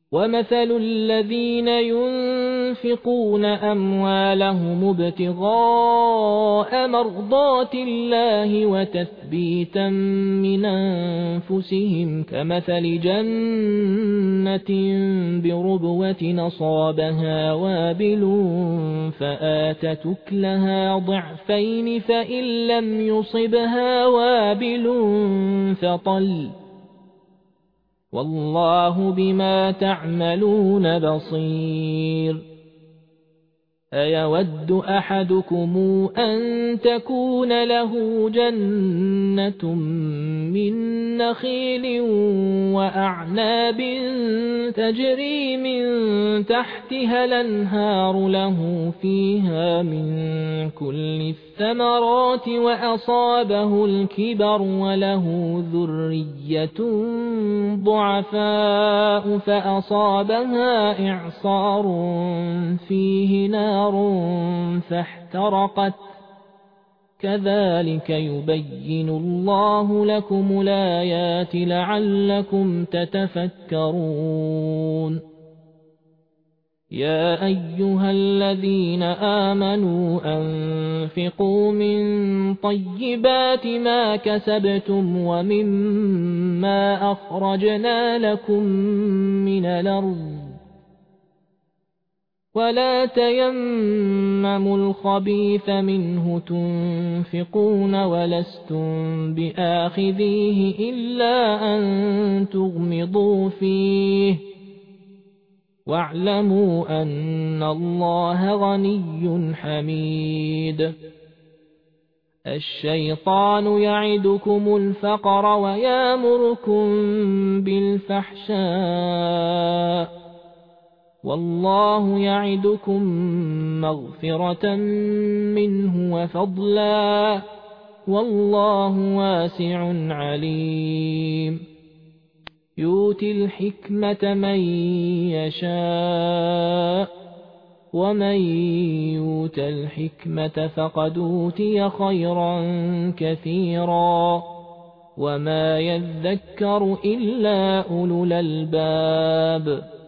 ومثل الذين ينفقون أموالهم ابتغاء مرضات الله وتثبيتا من أنفسهم كمثل جنة بربوة أصابها وابل فآتت أكلها ضعفين فإن لم يصبها وابل فطل والله بما تعملون بصير. أيود أحدكم أن تكون له جنة من نخيل وأعناب تجري من تحتها الأنهار له فيها من كل الثمرات وأصابه الكبر وله ذرية ضعفاء فأصابها إعصار فيه نار فاحترقت كذلك يبين الله لكم الآيات لعلكم تتفكرون. يا أيها الذين آمنوا أنفقوا من طيبات ما كسبتم ومما أخرجنا لكم من الأرض ولا تيمموا الخبيث منه تنفقون ولستم بآخذيه إلا أن تغمضوا فيه واعلموا أن الله غني حميد. الشيطان يعدكم الفقر ويأمركم بالفحشاء والله يعدكم مغفرة منه وفضلا والله واسع عليم. يؤتي الحكمة من يشاء ومن يؤت الحكمة فقد أوتي خيرا كثيرا وما يذكر إلا أولو الألباب.